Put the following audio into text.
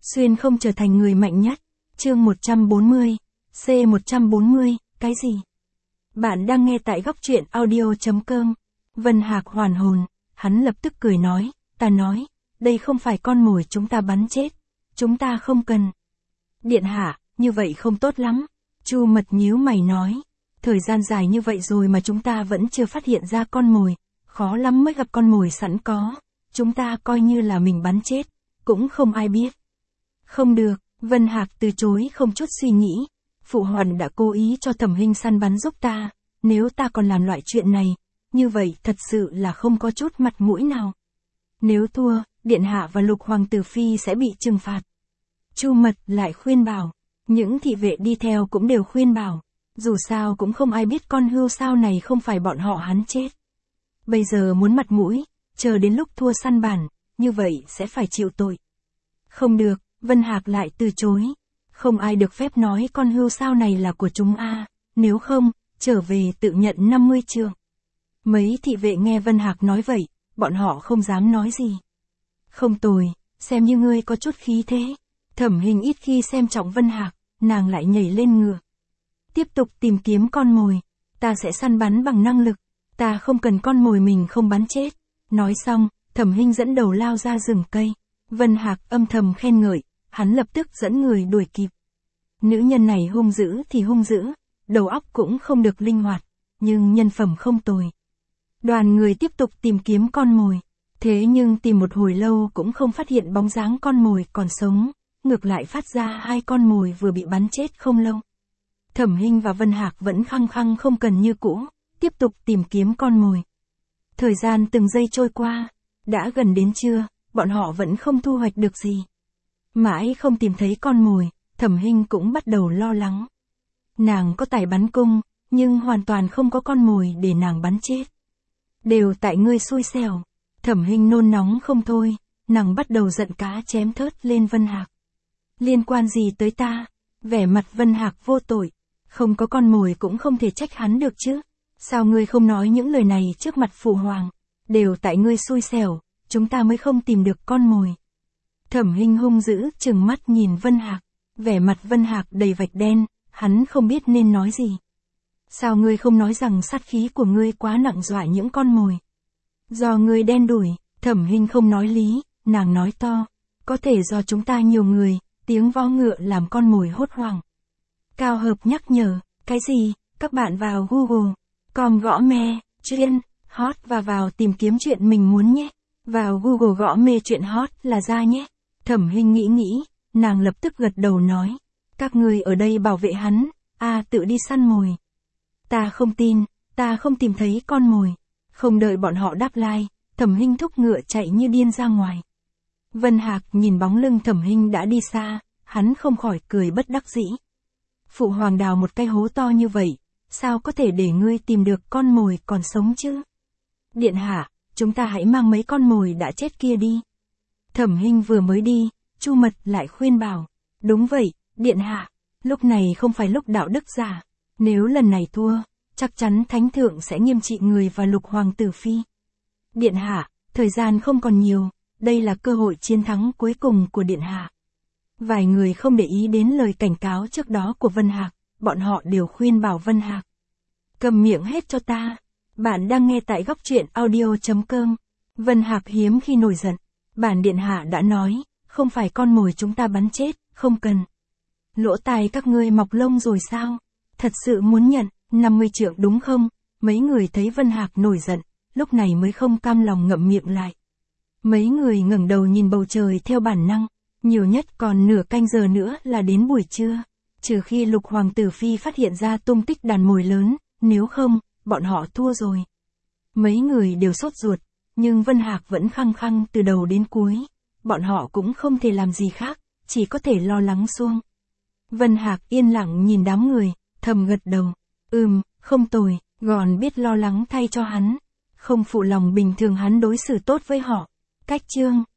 Xuyên không trở thành người mạnh nhất. Chương 140, C140, cái gì? Bạn đang nghe tại góc truyện audio.com. Vân Hạc hoàn hồn, hắn lập tức cười nói, ta nói, đây không phải con mồi chúng ta bắn chết, chúng ta không cần. Điện hạ, như vậy không tốt lắm. Chu Mật nhíu mày nói, thời gian dài như vậy rồi mà chúng ta vẫn chưa phát hiện ra con mồi, khó lắm mới gặp con mồi sẵn có, chúng ta coi như là mình bắn chết, cũng không ai biết. Không được, Vân Hạc từ chối không chút suy nghĩ, Phụ Hoàng đã cố ý cho Thẩm Hinh săn bắn giúp ta, nếu ta còn làm loại chuyện này, như vậy thật sự là không có chút mặt mũi nào. Nếu thua, Điện hạ và Lục Hoàng tử Phi sẽ bị trừng phạt. Chu Mật lại khuyên bảo, những thị vệ đi theo cũng đều khuyên bảo, dù sao cũng không ai biết con hươu sao này không phải bọn họ hắn chết. Bây giờ muốn mặt mũi, chờ đến lúc thua săn bản, như vậy sẽ phải chịu tội. Không được, Vân Hạc lại từ chối. Không ai được phép nói con hươu sao này là của chúng nếu không, trở về tự nhận 50 trượng. Mấy thị vệ nghe Vân Hạc nói vậy, bọn họ không dám nói gì. Không tồi, xem như ngươi có chút khí thế. Thẩm Hinh ít khi xem trọng Vân Hạc, nàng lại nhảy lên ngựa. Tiếp tục tìm kiếm con mồi, ta sẽ săn bắn bằng năng lực, ta không cần con mồi mình không bắn chết. Nói xong, Thẩm Hinh dẫn đầu lao ra rừng cây. Vân Hạc âm thầm khen ngợi, hắn lập tức dẫn người đuổi kịp. Nữ nhân này hung dữ thì hung dữ, đầu óc cũng không được linh hoạt, nhưng nhân phẩm không tồi. Đoàn người tiếp tục tìm kiếm con mồi, thế nhưng tìm một hồi lâu cũng không phát hiện bóng dáng con mồi còn sống, ngược lại phát ra hai con mồi vừa bị bắn chết không lâu. Thẩm Hinh và Vân Hạc vẫn khăng khăng không cần như cũ, tiếp tục tìm kiếm con mồi. Thời gian từng giây trôi qua, đã gần đến trưa, bọn họ vẫn không thu hoạch được gì. Mãi không tìm thấy con mồi, Thẩm Hinh cũng bắt đầu lo lắng. Nàng có tài bắn cung, nhưng hoàn toàn không có con mồi để nàng bắn chết. Đều tại ngươi xui xẻo. Thẩm Hinh nôn nóng không thôi, nàng bắt đầu giận cá chém thớt lên Vân Hạc. Liên quan gì tới ta? Vẻ mặt Vân Hạc vô tội, không có con mồi cũng không thể trách hắn được chứ. Sao ngươi không nói những lời này trước mặt Phụ Hoàng? Đều tại ngươi xui xẻo, chúng ta mới không tìm được con mồi. Thẩm Hinh hung dữ trừng mắt nhìn Vân Hạc, vẻ mặt Vân Hạc đầy vạch đen, hắn không biết nên nói gì. Sao ngươi không nói rằng sát khí của ngươi quá nặng dọa những con mồi? Do ngươi đen đủi. Thẩm Hinh không nói lý, nàng nói to, có thể do chúng ta nhiều người, tiếng vó ngựa làm con mồi hốt hoảng. Cao Hợp nhắc nhở, cái gì? Các bạn vào Google.com gõ me, chuyện, hot và vào tìm kiếm chuyện mình muốn nhé. Vào Google gõ mê chuyện hot là ra nhé. Thẩm Hinh nghĩ, nàng lập tức gật đầu nói, các ngươi ở đây bảo vệ hắn, tự đi săn mồi. Ta không tin, ta không tìm thấy con mồi. Không đợi bọn họ đáp like, Thẩm Hinh thúc ngựa chạy như điên ra ngoài. Vân Hạc nhìn bóng lưng Thẩm Hinh đã đi xa, hắn không khỏi cười bất đắc dĩ. Phụ Hoàng đào một cái hố to như vậy, sao có thể để ngươi tìm được con mồi còn sống chứ? Điện hạ, chúng ta hãy mang mấy con mồi đã chết kia đi. Thẩm Hinh vừa mới đi, Chu Mật lại khuyên bảo, đúng vậy, điện hạ, lúc này không phải lúc đạo đức giả, nếu lần này thua, chắc chắn Thánh Thượng sẽ nghiêm trị người và Lục Hoàng tử Phi. Điện hạ, thời gian không còn nhiều, đây là cơ hội chiến thắng cuối cùng của điện hạ. Vài người không để ý đến lời cảnh cáo trước đó của Vân Hạc, bọn họ đều khuyên bảo Vân Hạc. Cầm miệng hết cho ta. Bạn đang nghe tại góc truyện audio.com. Vân Hạc hiếm khi nổi giận. Bản điện hạ đã nói, không phải con mồi chúng ta bắn chết, không cần. Lỗ tai các ngươi mọc lông rồi sao? Thật sự muốn nhận, 50 trượng đúng không? Mấy người thấy Vân Hạc nổi giận, lúc này mới không cam lòng ngậm miệng lại. Mấy người ngẩng đầu nhìn bầu trời theo bản năng, nhiều nhất còn nửa canh giờ nữa là đến buổi trưa. Trừ khi Lục Hoàng tử Phi phát hiện ra tung tích đàn mồi lớn, nếu không, bọn họ thua rồi. Mấy người đều sốt ruột, nhưng Vân Hạc vẫn khăng khăng từ đầu đến cuối. Bọn họ cũng không thể làm gì khác, chỉ có thể lo lắng xuông. Vân Hạc yên lặng nhìn đám người, thầm gật đầu. Không tồi, gòn biết lo lắng thay cho hắn. Không phụ lòng bình thường hắn đối xử tốt với họ. Cách chương